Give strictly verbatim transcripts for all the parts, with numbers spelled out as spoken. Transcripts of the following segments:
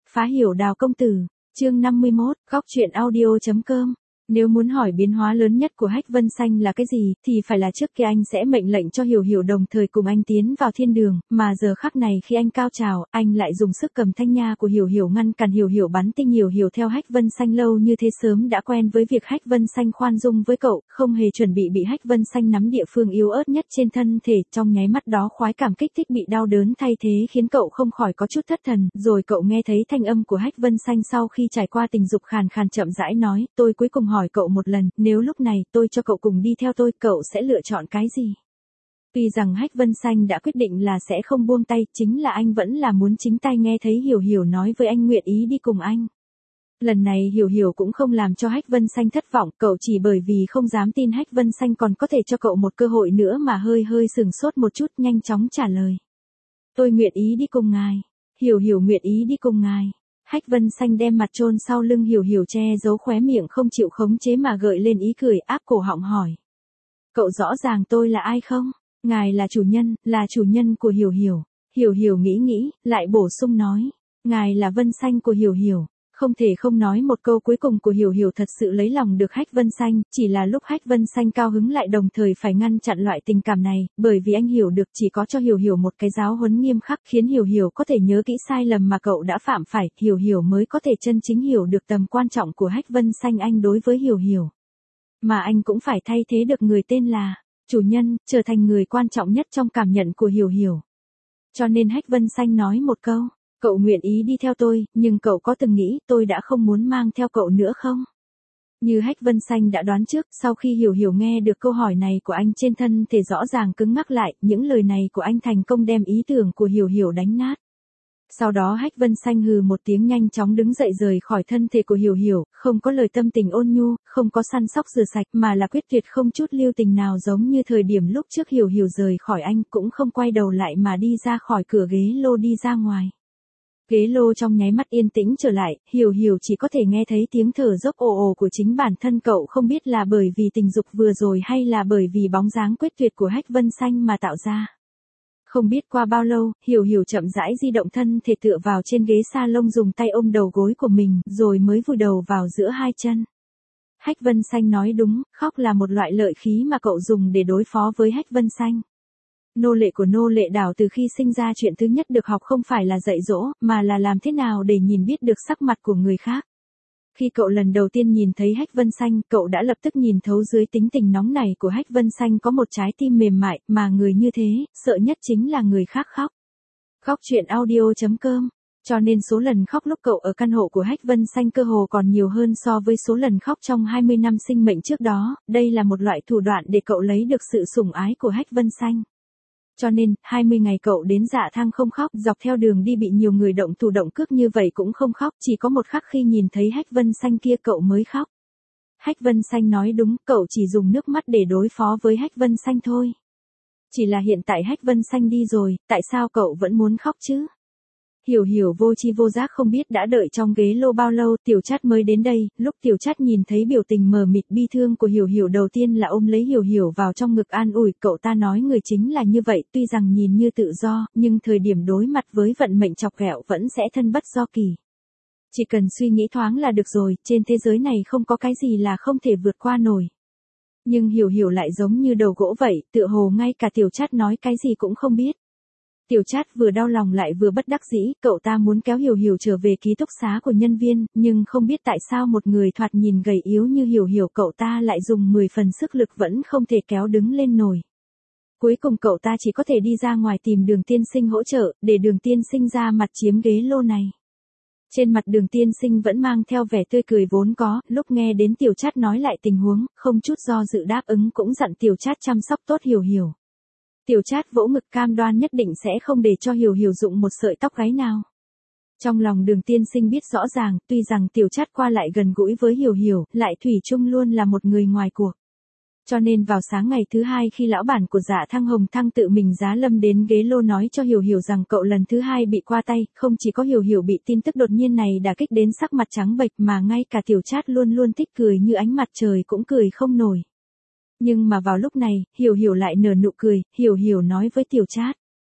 Phá hiểu Đào công tử, chương năm mươi mốt, góc truyện audio.com. Nếu muốn hỏi biến hóa lớn nhất của Hách Vân Sanh là cái gì, thì phải là trước kia anh sẽ mệnh lệnh cho Hiểu Hiểu đồng thời cùng anh tiến vào thiên đường, mà giờ khắc này khi anh cao trào, anh lại dùng sức cầm thanh nha của Hiểu Hiểu ngăn cản Hiểu Hiểu bắn tinh. Hiểu Hiểu theo Hách Vân Sanh lâu như thế sớm đã quen với việc Hách Vân Sanh khoan dung với cậu, không hề chuẩn bị bị Hách Vân Sanh nắm địa phương yếu ớt nhất trên thân thể, trong nháy mắt đó khoái cảm kích thích bị đau đớn thay thế khiến cậu không khỏi có chút thất thần, rồi cậu nghe thấy thanh âm của Hách Vân Sanh sau khi trải qua tình dục khàn khàn chậm rãi nói, tôi cuối cùng hỏi cậu một lần, nếu lúc này tôi cho cậu cùng đi theo tôi, cậu sẽ lựa chọn cái gì? Tuy rằng Hách Vân Sanh đã quyết định là sẽ không buông tay, chính là anh vẫn là muốn chính tay nghe thấy Hiểu Hiểu nói với anh nguyện ý đi cùng anh. Lần này Hiểu Hiểu cũng không làm cho Hách Vân Sanh thất vọng, cậu chỉ bởi vì không dám tin Hách Vân Sanh còn có thể cho cậu một cơ hội nữa mà hơi hơi sừng sốt một chút, nhanh chóng trả lời. Tôi nguyện ý đi cùng ngài. Hiểu Hiểu nguyện ý đi cùng ngài. Hách Vân Sanh đem mặt chôn sau lưng Hiểu Hiểu che giấu khóe miệng không chịu khống chế mà gợi lên ý cười, áp cổ họng hỏi. Cậu rõ ràng tôi là ai không? Ngài là chủ nhân, là chủ nhân của Hiểu Hiểu. Hiểu Hiểu nghĩ nghĩ, lại bổ sung nói. Ngài là Vân Sanh của Hiểu Hiểu. Không thể không nói một câu cuối cùng của Hiểu Hiểu thật sự lấy lòng được Hách Vân Sanh, chỉ là lúc Hách Vân Sanh cao hứng lại đồng thời phải ngăn chặn loại tình cảm này, bởi vì anh hiểu được chỉ có cho Hiểu Hiểu một cái giáo huấn nghiêm khắc khiến Hiểu Hiểu có thể nhớ kỹ sai lầm mà cậu đã phạm phải, Hiểu Hiểu mới có thể chân chính hiểu được tầm quan trọng của Hách Vân Sanh anh đối với Hiểu Hiểu. Mà anh cũng phải thay thế được người tên là chủ nhân, trở thành người quan trọng nhất trong cảm nhận của Hiểu Hiểu. Cho nên Hách Vân Sanh nói một câu. Cậu nguyện ý đi theo tôi, nhưng cậu có từng nghĩ tôi đã không muốn mang theo cậu nữa không? Như Hách Vân Sanh đã đoán trước, sau khi Hiểu Hiểu nghe được câu hỏi này của anh trên thân thể rõ ràng cứng ngắc lại, những lời này của anh thành công đem ý tưởng của Hiểu Hiểu đánh nát. Sau đó Hách Vân Sanh hừ một tiếng nhanh chóng đứng dậy rời khỏi thân thể của Hiểu Hiểu, không có lời tâm tình ôn nhu, không có săn sóc rửa sạch mà là quyết tuyệt không chút lưu tình nào giống như thời điểm lúc trước Hiểu Hiểu rời khỏi anh cũng không quay đầu lại mà đi ra khỏi cửa ghế lô đi ra ngoài. Ghế lô trong nháy mắt yên tĩnh trở lại, Hiểu Hiểu chỉ có thể nghe thấy tiếng thở dốc ồ ồ của chính bản thân cậu, không biết là bởi vì tình dục vừa rồi hay là bởi vì bóng dáng quyết tuyệt của Hách Vân Sanh mà tạo ra. Không biết qua bao lâu, Hiểu Hiểu chậm rãi di động thân thể tựa vào trên ghế salon dùng tay ôm đầu gối của mình, rồi mới vùi đầu vào giữa hai chân. Hách Vân Sanh nói đúng, khóc là một loại lợi khí mà cậu dùng để đối phó với Hách Vân Sanh. Nô lệ của nô lệ Đào từ khi sinh ra chuyện thứ nhất được học không phải là dạy dỗ, mà là làm thế nào để nhìn biết được sắc mặt của người khác. Khi cậu lần đầu tiên nhìn thấy Hách Vân Sanh, cậu đã lập tức nhìn thấu dưới tính tình nóng nảy của Hách Vân Sanh có một trái tim mềm mại, mà người như thế, sợ nhất chính là người khác khóc. Góc truyện audio.com. Cho nên số lần khóc lúc cậu ở căn hộ của Hách Vân Sanh cơ hồ còn nhiều hơn so với số lần khóc trong hai mươi năm sinh mệnh trước đó, đây là một loại thủ đoạn để cậu lấy được sự sủng ái của Hách Vân Sanh. Cho nên, hai mươi ngày cậu đến Dạ Thang không khóc, dọc theo đường đi bị nhiều người động thủ động cước như vậy cũng không khóc, chỉ có một khắc khi nhìn thấy Hách Vân Sanh kia cậu mới khóc. Hách Vân Sanh nói đúng, cậu chỉ dùng nước mắt để đối phó với Hách Vân Sanh thôi. Chỉ là hiện tại Hách Vân Sanh đi rồi, tại sao cậu vẫn muốn khóc chứ? Hiểu Hiểu vô chi vô giác không biết đã đợi trong ghế lô bao lâu, Tiểu Trát mới đến đây, lúc Tiểu Trát nhìn thấy biểu tình mờ mịt bi thương của Hiểu Hiểu đầu tiên là ôm lấy Hiểu Hiểu vào trong ngực an ủi, cậu ta nói người chính là như vậy, tuy rằng nhìn như tự do, nhưng thời điểm đối mặt với vận mệnh chọc ghẹo vẫn sẽ thân bất do kỳ. Chỉ cần suy nghĩ thoáng là được rồi, trên thế giới này không có cái gì là không thể vượt qua nổi. Nhưng Hiểu Hiểu lại giống như đầu gỗ vậy, tựa hồ ngay cả Tiểu Trát nói cái gì cũng không biết. Tiểu Trát vừa đau lòng lại vừa bất đắc dĩ, cậu ta muốn kéo Hiểu Hiểu trở về ký túc xá của nhân viên, nhưng không biết tại sao một người thoạt nhìn gầy yếu như Hiểu Hiểu cậu ta lại dùng mười phần sức lực vẫn không thể kéo đứng lên nổi. Cuối cùng cậu ta chỉ có thể đi ra ngoài tìm Đường Tiên Sinh hỗ trợ, để Đường Tiên Sinh ra mặt chiếm ghế lô này. Trên mặt Đường Tiên Sinh vẫn mang theo vẻ tươi cười vốn có, lúc nghe đến Tiểu Trát nói lại tình huống, không chút do dự đáp ứng cũng dặn Tiểu Trát chăm sóc tốt Hiểu Hiểu. Tiểu Trát vỗ ngực cam đoan nhất định sẽ không để cho Hiểu Hiểu dụng một sợi tóc gáy nào. Trong lòng Đường Tiên Sinh biết rõ ràng, tuy rằng Tiểu Trát qua lại gần gũi với Hiểu Hiểu, lại thủy chung luôn là một người ngoài cuộc. Cho nên vào sáng ngày thứ hai khi lão bản của Dạ Thang Hồng Thăng tự mình giá lâm đến ghế lô nói cho Hiểu Hiểu rằng cậu lần thứ hai bị qua tay, không chỉ có Hiểu Hiểu bị tin tức đột nhiên này đả kích đến sắc mặt trắng bệch mà ngay cả Tiểu Trát luôn luôn thích cười như ánh mặt trời cũng cười không nổi. Nhưng mà vào lúc này, Hiểu Hiểu lại nở nụ cười, Hiểu Hiểu nói với Tiểu Trát.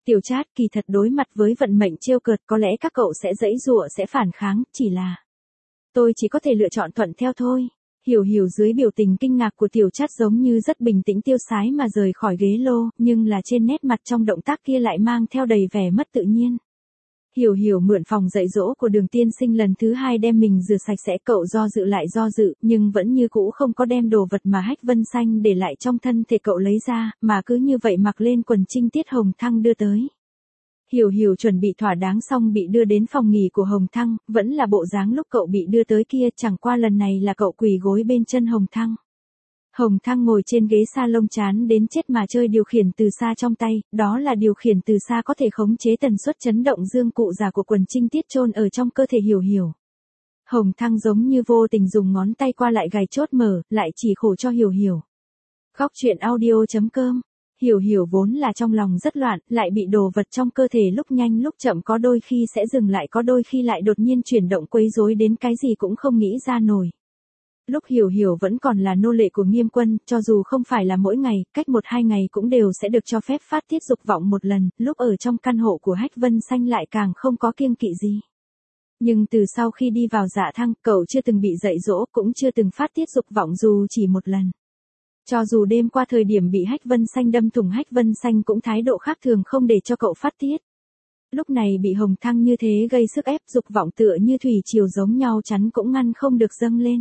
Tiểu Trát, kỳ thật đối mặt với vận mệnh trêu cợt có lẽ các cậu sẽ giãy giụa sẽ phản kháng, chỉ là tôi chỉ có thể lựa chọn thuận theo thôi. Hiểu Hiểu dưới biểu tình kinh ngạc của Tiểu Trát giống như rất bình tĩnh tiêu sái mà rời khỏi ghế lô, nhưng là trên nét mặt trong động tác kia lại mang theo đầy vẻ mất tự nhiên. Hiểu Hiểu mượn phòng dạy dỗ của Đường tiên sinh lần thứ hai đem mình rửa sạch sẽ, cậu do dự lại do dự, nhưng vẫn như cũ không có đem đồ vật mà Hách Vân Xanh để lại trong thân thể cậu lấy ra, mà cứ như vậy mặc lên quần trinh tiết Hồng Thăng đưa tới. Hiểu Hiểu chuẩn bị thỏa đáng xong bị đưa đến phòng nghỉ của Hồng Thăng, vẫn là bộ dáng lúc cậu bị đưa tới kia, chẳng qua lần này là cậu quỳ gối bên chân Hồng Thăng. Hồng Thăng ngồi trên ghế salon chán đến chết mà chơi điều khiển từ xa trong tay, đó là điều khiển từ xa có thể khống chế tần suất chấn động dương cụ giả của quần trinh tiết chôn ở trong cơ thể Hiểu Hiểu. Hồng Thăng giống như vô tình dùng ngón tay qua lại gài chốt mở, lại chỉ khổ cho Hiểu Hiểu. Góc truyện audio chấm com. Hiểu Hiểu vốn là trong lòng rất loạn, lại bị đồ vật trong cơ thể lúc nhanh lúc chậm, có đôi khi sẽ dừng lại, có đôi khi lại đột nhiên chuyển động quấy rối đến cái gì cũng không nghĩ ra nổi. Lúc Hiểu Hiểu vẫn còn là nô lệ của Nghiêm Quân, cho dù không phải là mỗi ngày, cách một hai ngày cũng đều sẽ được cho phép phát tiết dục vọng một lần, lúc ở trong căn hộ của Hách Vân Xanh lại càng không có kiêng kỵ gì. Nhưng từ sau khi đi vào Dạ Thăng, cậu chưa từng bị dạy dỗ, cũng chưa từng phát tiết dục vọng dù chỉ một lần. Cho dù đêm qua thời điểm bị Hách Vân Xanh đâm thủng, Hách Vân Xanh cũng thái độ khác thường không để cho cậu phát tiết. Lúc này bị Hồng Thăng như thế gây sức ép, dục vọng tựa như thủy triều giống nhau chắn cũng ngăn không được dâng lên.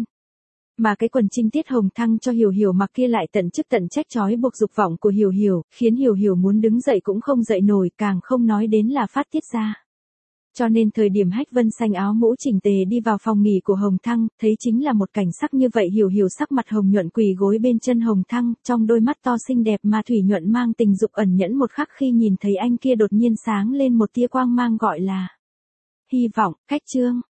Mà cái quần trinh tiết Hồng Thăng cho Hiểu Hiểu mặc kia lại tận chức tận trách trói buộc dục vọng của Hiểu Hiểu, khiến Hiểu Hiểu muốn đứng dậy cũng không dậy nổi, càng không nói đến là phát tiết ra. Cho nên thời điểm Hách Vân Xanh áo mũ chỉnh tề đi vào phòng nghỉ của Hồng Thăng, thấy chính là một cảnh sắc như vậy. Hiểu Hiểu sắc mặt hồng nhuận quỳ gối bên chân Hồng Thăng, trong đôi mắt to xinh đẹp mà thủy nhuận mang tình dục ẩn nhẫn, một khắc khi nhìn thấy anh kia đột nhiên sáng lên một tia quang mang gọi là hy vọng. Cách chương